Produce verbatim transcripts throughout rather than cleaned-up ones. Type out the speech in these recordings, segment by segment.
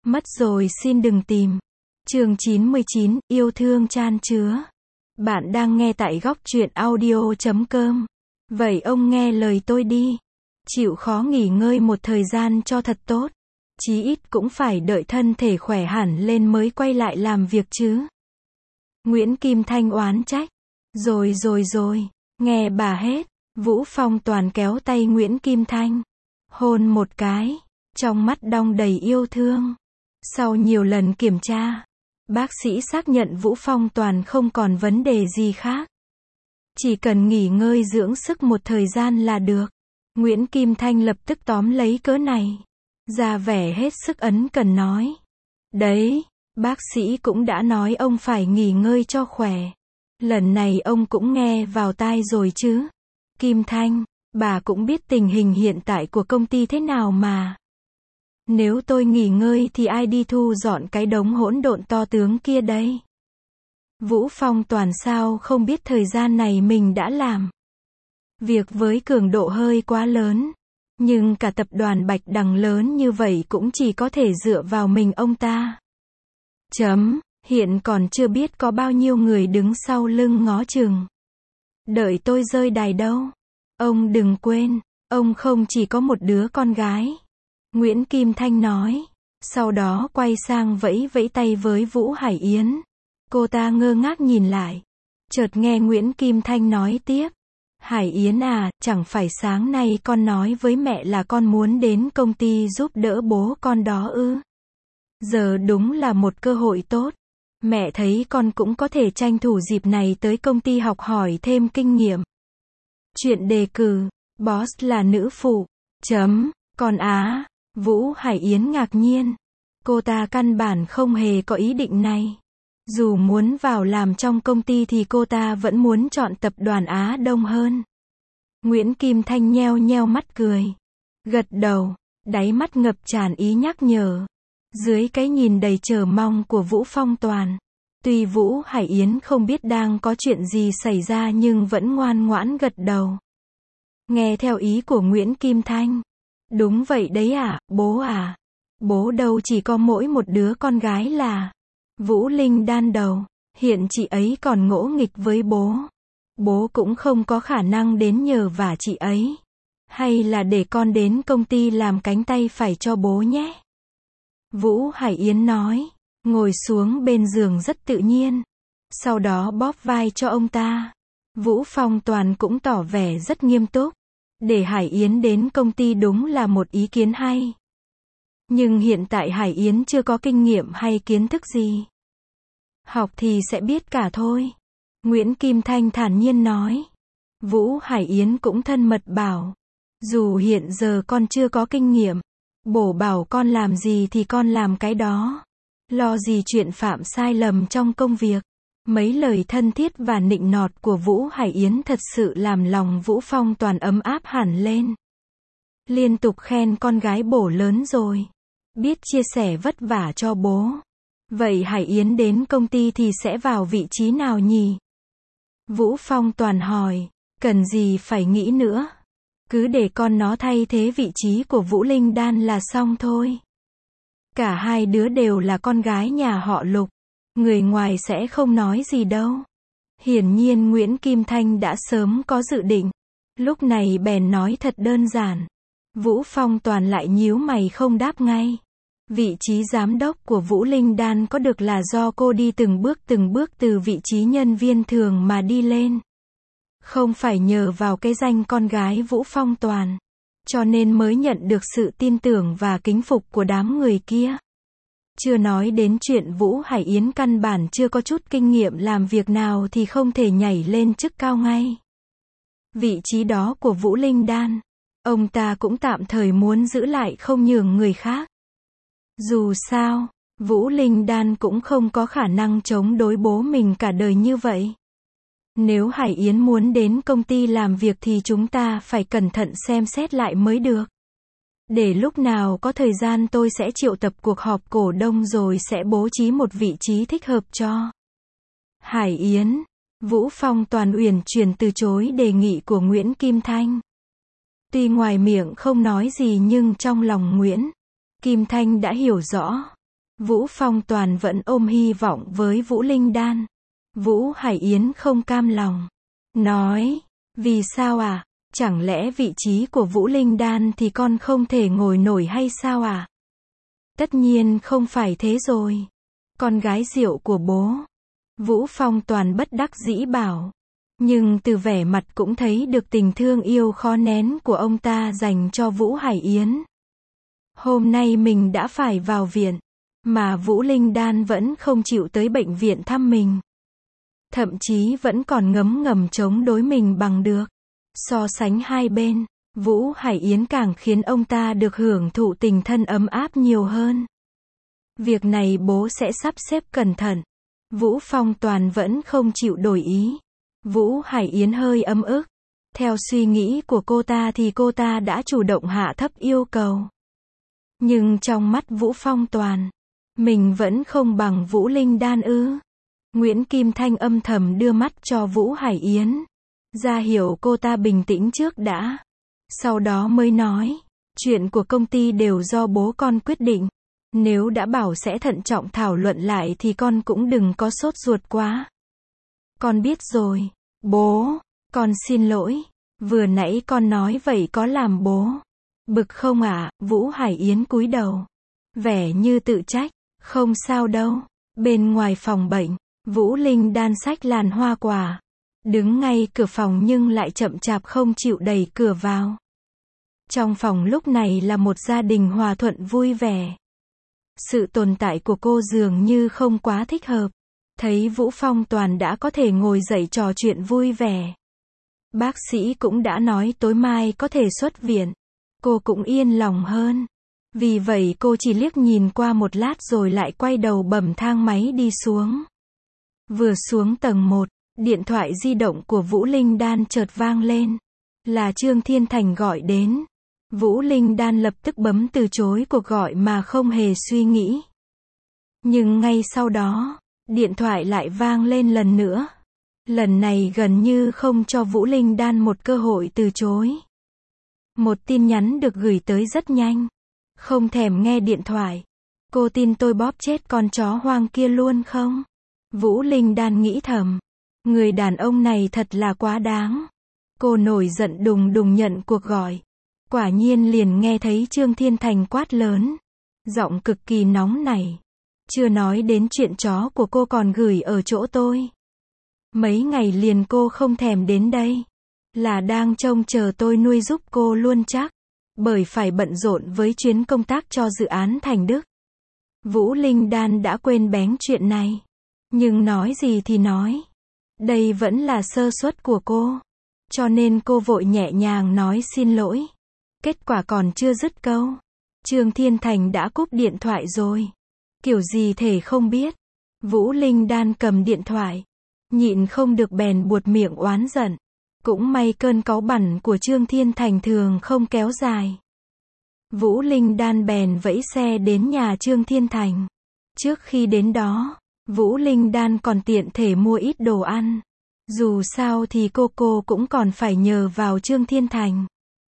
Mất rồi xin đừng tìm. Chương chín mươi chín, yêu thương chan chứa. Bạn đang nghe tại góc truyện audio chấm com. Vậy ông nghe lời tôi đi. Chịu khó nghỉ ngơi một thời gian cho thật tốt. Chí ít cũng phải đợi thân thể khỏe hẳn lên mới quay lại làm việc chứ. Nguyễn Kim Thanh oán trách. Rồi rồi rồi, nghe bà hết. Vũ Phong toàn kéo tay Nguyễn Kim Thanh. Hôn một cái. Trong mắt đong đầy yêu thương. Sau nhiều lần kiểm tra, bác sĩ xác nhận Vũ Phong toàn không còn vấn đề gì khác. Chỉ cần nghỉ ngơi dưỡng sức một thời gian là được. Nguyễn Kim Thanh lập tức tóm lấy cớ này. Ra vẻ hết sức ấn cần nói. Đấy, bác sĩ cũng đã nói ông phải nghỉ ngơi cho khỏe. Lần này ông cũng nghe vào tai rồi chứ. Kim Thanh, bà cũng biết tình hình hiện tại của công ty thế nào mà. Nếu tôi nghỉ ngơi thì ai đi thu dọn cái đống hỗn độn to tướng kia đây? Vũ Phong toàn sao không biết thời gian này mình đã làm việc với cường độ hơi quá lớn. Nhưng cả tập đoàn Bạch Đằng lớn như vậy cũng chỉ có thể dựa vào mình ông ta. Chấm, hiện còn chưa biết có bao nhiêu người đứng sau lưng ngó chừng. Đợi tôi rơi đài đâu. Ông đừng quên, ông không chỉ có một đứa con gái. Nguyễn Kim Thanh nói. Sau đó quay sang vẫy vẫy tay với Vũ Hải Yến. Cô ta ngơ ngác nhìn lại. Chợt nghe Nguyễn Kim Thanh nói tiếp. Hải Yến à, chẳng phải sáng nay con nói với mẹ là con muốn đến công ty giúp đỡ bố con đó ư? Giờ đúng là một cơ hội tốt. Mẹ thấy con cũng có thể tranh thủ dịp này tới công ty học hỏi thêm kinh nghiệm. Chuyện đề cử, boss là nữ phụ. Chấm, con á. Vũ Hải Yến ngạc nhiên. Cô ta căn bản không hề có ý định này. Dù muốn vào làm trong công ty thì cô ta vẫn muốn chọn tập đoàn Á Đông hơn. Nguyễn Kim Thanh nheo nheo mắt cười. Gật đầu, đáy mắt ngập tràn ý nhắc nhở. Dưới cái nhìn đầy chờ mong của Vũ Phong toàn. Tuy Vũ Hải Yến không biết đang có chuyện gì xảy ra nhưng vẫn ngoan ngoãn gật đầu. Nghe theo ý của Nguyễn Kim Thanh. Đúng vậy đấy à, bố à. Bố đâu chỉ có mỗi một đứa con gái là Vũ Linh đan đầu. Hiện chị ấy còn ngỗ nghịch với bố. Bố cũng không có khả năng đến nhờ vả chị ấy. Hay là để con đến công ty làm cánh tay phải cho bố nhé. Vũ Hải Yến nói. Ngồi xuống bên giường rất tự nhiên. Sau đó bóp vai cho ông ta. Vũ Phong toàn cũng tỏ vẻ rất nghiêm túc. Để Hải Yến đến công ty đúng là một ý kiến hay. Nhưng hiện tại Hải Yến chưa có kinh nghiệm hay kiến thức gì. Học thì sẽ biết cả thôi. Nguyễn Kim Thanh thản nhiên nói. Vũ Hải Yến cũng thân mật bảo. Dù hiện giờ con chưa có kinh nghiệm. Bổ bảo con làm gì thì con làm cái đó. Lo gì chuyện phạm sai lầm trong công việc. Mấy lời thân thiết và nịnh nọt của Vũ Hải Yến thật sự làm lòng Vũ Phong toàn ấm áp hẳn lên. Liên tục khen con gái bổ lớn rồi. Biết chia sẻ vất vả cho bố. Vậy Hải Yến đến công ty thì sẽ vào vị trí nào nhỉ? Vũ Phong toàn hỏi. Cần gì phải nghĩ nữa. Cứ để con nó thay thế vị trí của Vũ Linh đan là xong thôi. Cả hai đứa đều là con gái nhà họ Lục. Người ngoài sẽ không nói gì đâu. Hiển nhiên Nguyễn Kim Thanh đã sớm có dự định. Lúc này bèn nói thật đơn giản. Vũ Phong toàn lại nhíu mày không đáp ngay. Vị trí giám đốc của Vũ Linh đan có được là do cô đi từng bước từng bước từ vị trí nhân viên thường mà đi lên. Không phải nhờ vào cái danh con gái Vũ Phong toàn. Cho nên mới nhận được sự tin tưởng và kính phục của đám người kia. Chưa nói đến chuyện Vũ Hải Yến căn bản chưa có chút kinh nghiệm làm việc nào thì không thể nhảy lên chức cao ngay. Vị trí đó của Vũ Linh đan, ông ta cũng tạm thời muốn giữ lại không nhường người khác. Dù sao, Vũ Linh đan cũng không có khả năng chống đối bố mình cả đời như vậy. Nếu Hải Yến muốn đến công ty làm việc thì chúng ta phải cẩn thận xem xét lại mới được. Để lúc nào có thời gian tôi sẽ triệu tập cuộc họp cổ đông rồi sẽ bố trí một vị trí thích hợp cho Hải Yến. Vũ Phong toàn uyển chuyển từ chối đề nghị của Nguyễn Kim Thanh. Tuy ngoài miệng không nói gì nhưng trong lòng Nguyễn Kim Thanh đã hiểu rõ. Vũ Phong Toàn vẫn ôm hy vọng với Vũ Linh Đan. Vũ Hải Yến không cam lòng. Nói, vì sao à? Chẳng lẽ vị trí của Vũ Linh Đan thì con không thể ngồi nổi hay sao à? Tất nhiên không phải thế rồi. Con gái rượu của bố. Vũ Phong Toàn bất đắc dĩ bảo. Nhưng từ vẻ mặt cũng thấy được tình thương yêu khó nén của ông ta dành cho Vũ Hải Yến. Hôm nay mình đã phải vào viện, mà Vũ Linh Đan vẫn không chịu tới bệnh viện thăm mình. Thậm chí vẫn còn ngấm ngầm chống đối mình bằng được. So sánh hai bên, Vũ Hải Yến càng khiến ông ta được hưởng thụ tình thân ấm áp nhiều hơn. Việc này bố sẽ sắp xếp cẩn thận. Vũ Phong Toàn vẫn không chịu đổi ý. Vũ Hải Yến hơi ấm ức. Theo suy nghĩ của cô ta thì cô ta đã chủ động hạ thấp yêu cầu. Nhưng trong mắt Vũ Phong Toàn, mình vẫn không bằng Vũ Linh Đan ư? Nguyễn Kim Thanh âm thầm đưa mắt cho Vũ Hải Yến, ra hiểu cô ta bình tĩnh trước đã. Sau đó mới nói, chuyện của công ty đều do bố con quyết định. Nếu đã bảo sẽ thận trọng thảo luận lại thì con cũng đừng có sốt ruột quá. Con biết rồi, bố, con xin lỗi. Vừa nãy con nói vậy có làm bố bực không ạ? À? Vũ Hải Yến cúi đầu, vẻ như tự trách. Không sao đâu. Bên ngoài phòng bệnh, Vũ Linh Đan xách làn hoa quả, đứng ngay cửa phòng nhưng lại chậm chạp không chịu đẩy cửa vào. Trong phòng lúc này là một gia đình hòa thuận vui vẻ. Sự tồn tại của cô dường như không quá thích hợp. Thấy Vũ Phong Toàn đã có thể ngồi dậy trò chuyện vui vẻ. Bác sĩ cũng đã nói tối mai có thể xuất viện. Cô cũng yên lòng hơn. Vì vậy cô chỉ liếc nhìn qua một lát rồi lại quay đầu bấm thang máy đi xuống. Vừa xuống tầng một, điện thoại di động của Vũ Linh Đan chợt vang lên. Là Trương Thiên Thành gọi đến. Vũ Linh Đan lập tức bấm từ chối cuộc gọi mà không hề suy nghĩ. Nhưng ngay sau đó, điện thoại lại vang lên lần nữa. Lần này gần như không cho Vũ Linh Đan một cơ hội từ chối. Một tin nhắn được gửi tới rất nhanh. Không thèm nghe điện thoại. Cô tin tôi bóp chết con chó hoang kia luôn không? Vũ Linh Đan nghĩ thầm. Người đàn ông này thật là quá đáng. Cô nổi giận đùng đùng nhận cuộc gọi. Quả nhiên liền nghe thấy Trương Thiên Thành quát lớn. Giọng cực kỳ nóng nảy. Chưa nói đến chuyện chó của cô còn gửi ở chỗ tôi. Mấy ngày liền cô không thèm đến đây. Là đang trông chờ tôi nuôi giúp cô luôn chắc. Bởi phải bận rộn với chuyến công tác cho dự án Thành Đức. Vũ Linh Đan đã quên bén chuyện này. Nhưng nói gì thì nói. Đây vẫn là sơ suất của cô. Cho nên cô vội nhẹ nhàng nói xin lỗi. Kết quả còn chưa dứt câu. Trương Thiên Thành đã cúp điện thoại rồi. Kiểu gì thể không biết. Vũ Linh Đan cầm điện thoại. Nhịn không được bèn buột miệng oán giận. Cũng may cơn cáu bẳn của Trương Thiên Thành thường không kéo dài. Vũ Linh Đan bèn vẫy xe đến nhà Trương Thiên Thành. Trước khi đến đó, Vũ Linh Đan còn tiện thể mua ít đồ ăn. Dù sao thì cô cô cũng còn phải nhờ vào Trương Thiên Thành.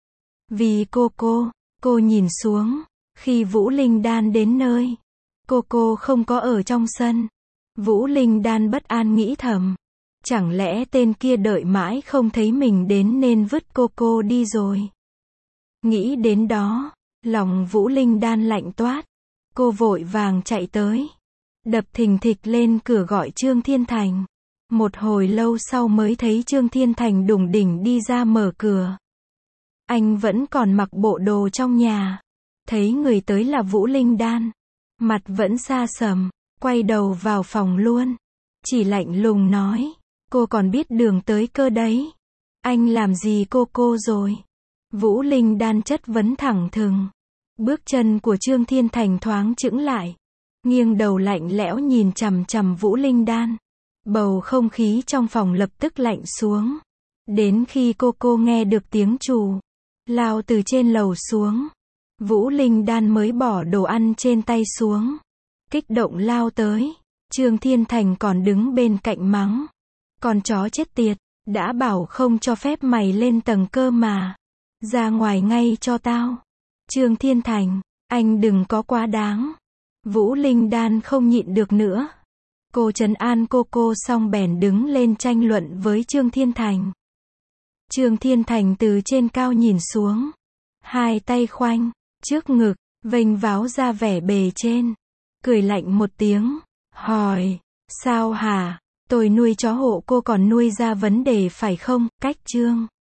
Vì cô cô, cô nhìn xuống. Khi Vũ Linh Đan đến nơi, cô cô không có ở trong sân. Vũ Linh Đan bất an nghĩ thầm. Chẳng lẽ tên kia đợi mãi không thấy mình đến nên vứt cô cô đi rồi. Nghĩ đến đó, lòng Vũ Linh Đan lạnh toát. Cô vội vàng chạy tới. Đập thình thịch lên cửa gọi Trương Thiên Thành. Một hồi lâu sau mới thấy Trương Thiên Thành đùng đỉnh đi ra mở cửa. Anh vẫn còn mặc bộ đồ trong nhà. Thấy người tới là Vũ Linh Đan. Mặt vẫn xa sầm, quay đầu vào phòng luôn. Chỉ lạnh lùng nói. Cô còn biết đường tới cơ đấy. Anh làm gì cô cô rồi? Vũ Linh Đan chất vấn thẳng thừng. Bước chân của Trương Thiên Thành thoáng chững lại. Nghiêng đầu lạnh lẽo nhìn chằm chằm Vũ Linh Đan. Bầu không khí trong phòng lập tức lạnh xuống. Đến khi cô cô nghe được tiếng chù lao từ trên lầu xuống, Vũ Linh Đan mới bỏ đồ ăn trên tay xuống. Kích động lao tới. Trương Thiên Thành còn đứng bên cạnh mắng. Con chó chết tiệt, đã bảo không cho phép mày lên tầng cơ mà. Ra ngoài ngay cho tao. Trương Thiên Thành, anh đừng có quá đáng. Vũ Linh Đan không nhịn được nữa. Cô trấn an cô cô xong bèn đứng lên tranh luận với Trương Thiên Thành. Trương Thiên Thành từ trên cao nhìn xuống. Hai tay khoanh trước ngực, vênh váo ra vẻ bề trên. Cười lạnh một tiếng. Hỏi. Sao hả? Tôi nuôi chó hộ cô còn nuôi ra vấn đề phải không? Cách Trương